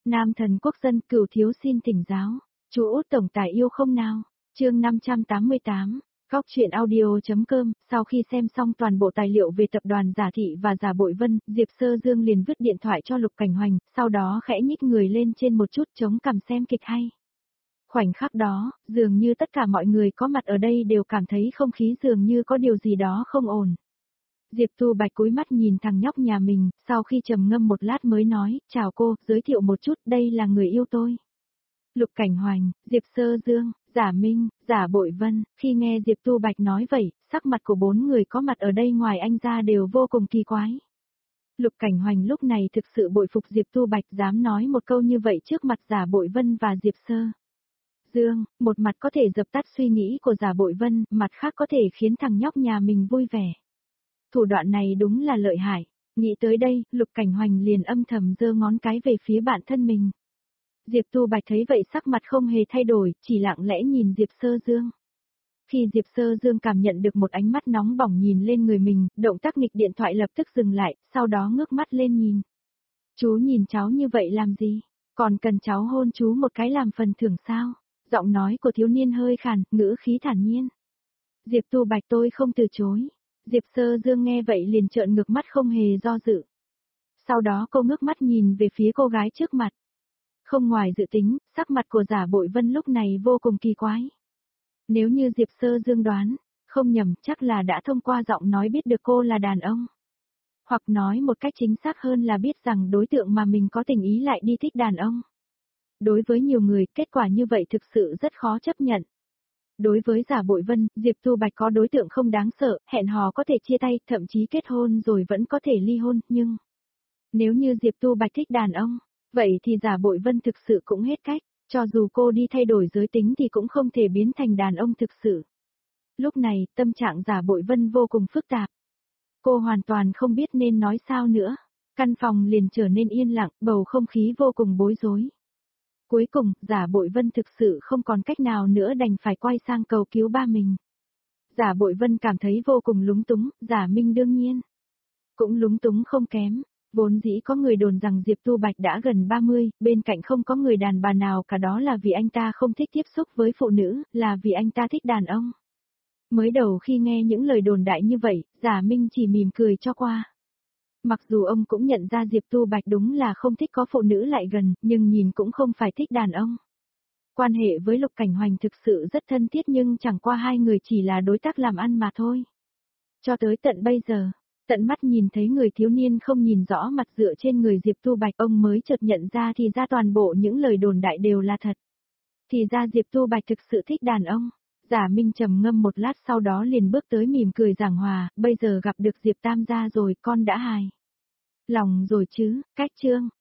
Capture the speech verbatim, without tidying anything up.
Nam thần quốc dân Cửu thiếu xin thỉnh giáo. Chú Út tổng tài yêu không nào? Chương năm trăm tám mươi tám. Góc truyện audio.com. Sau khi xem xong toàn bộ tài liệu về tập đoàn Giả Thị và Giả Bội Vân, Diệp Sơ Dương liền vứt điện thoại cho Lục Cảnh Hoành, sau đó khẽ nhích người lên trên một chút chống cằm xem kịch hay. Khoảnh khắc đó, dường như tất cả mọi người có mặt ở đây đều cảm thấy không khí dường như có điều gì đó không ổn. Diệp Tu Bạch cúi mắt nhìn thằng nhóc nhà mình, sau khi trầm ngâm một lát mới nói, chào cô, giới thiệu một chút, đây là người yêu tôi. Lục Cảnh Hoành, Diệp Sơ Dương, Giả Minh, Giả Bội Vân, khi nghe Diệp Tu Bạch nói vậy, sắc mặt của bốn người có mặt ở đây ngoài anh ra đều vô cùng kỳ quái. Lục Cảnh Hoành lúc này thực sự bội phục Diệp Tu Bạch dám nói một câu như vậy trước mặt Giả Bội Vân và Diệp Sơ Dương, một mặt có thể dập tắt suy nghĩ của Giả Bội Vân, mặt khác có thể khiến thằng nhóc nhà mình vui vẻ. Thủ đoạn này đúng là lợi hại. Nghĩ tới đây, Lục Cảnh Hoành liền âm thầm giơ ngón cái về phía bản thân mình. Diệp Tu Bạch thấy vậy sắc mặt không hề thay đổi, chỉ lặng lẽ nhìn Diệp Sơ Dương. Khi Diệp Sơ Dương cảm nhận được một ánh mắt nóng bỏng nhìn lên người mình, động tác nghịch điện thoại lập tức dừng lại, sau đó ngước mắt lên nhìn. Chú nhìn cháu như vậy làm gì? Còn cần cháu hôn chú một cái làm phần thưởng sao? Giọng nói của thiếu niên hơi khàn, ngữ khí thản nhiên. Diệp Tu Bạch tôi không từ chối. Diệp Sơ Dương nghe vậy liền trợn ngược mắt không hề do dự. Sau đó cô ngước mắt nhìn về phía cô gái trước mặt. Không ngoài dự tính, sắc mặt của Giả Bội Vân lúc này vô cùng kỳ quái. Nếu như Diệp Sơ Dương đoán, không nhầm chắc là đã thông qua giọng nói biết được cô là đàn ông. Hoặc nói một cách chính xác hơn là biết rằng đối tượng mà mình có tình ý lại đi thích đàn ông. Đối với nhiều người, kết quả như vậy thực sự rất khó chấp nhận. Đối với Giả Bội Vân, Diệp Tu Bạch có đối tượng không đáng sợ, hẹn hò có thể chia tay, thậm chí kết hôn rồi vẫn có thể ly hôn, nhưng... Nếu như Diệp Tu Bạch thích đàn ông, vậy thì Giả Bội Vân thực sự cũng hết cách, cho dù cô đi thay đổi giới tính thì cũng không thể biến thành đàn ông thực sự. Lúc này, tâm trạng Giả Bội Vân vô cùng phức tạp. Cô hoàn toàn không biết nên nói sao nữa. Căn phòng liền trở nên yên lặng, bầu không khí vô cùng bối rối. Cuối cùng, Giả Bội Vân thực sự không còn cách nào nữa đành phải quay sang cầu cứu ba mình. Giả Bội Vân cảm thấy vô cùng lúng túng, Giả Minh đương nhiên cũng lúng túng không kém. Vốn dĩ có người đồn rằng Diệp Tu Bạch đã gần ba mươi, bên cạnh không có người đàn bà nào cả, đó là vì anh ta không thích tiếp xúc với phụ nữ, là vì anh ta thích đàn ông. Mới đầu khi nghe những lời đồn đại như vậy, Giả Minh chỉ mỉm cười cho qua. Mặc dù ông cũng nhận ra Diệp Tu Bạch đúng là không thích có phụ nữ lại gần, nhưng nhìn cũng không phải thích đàn ông. Quan hệ với Lục Cảnh Hoành thực sự rất thân thiết nhưng chẳng qua hai người chỉ là đối tác làm ăn mà thôi. Cho tới tận bây giờ, tận mắt nhìn thấy người thiếu niên không nhìn rõ mặt dựa trên người Diệp Tu Bạch, ông mới chợt nhận ra thì ra toàn bộ những lời đồn đại đều là thật. Thì ra Diệp Tu Bạch thực sự thích đàn ông. Giả Minh trầm ngâm một lát sau đó liền bước tới mỉm cười giảng hòa, bây giờ gặp được Diệp Tam gia rồi con đã hài lòng rồi chứ, cách chương.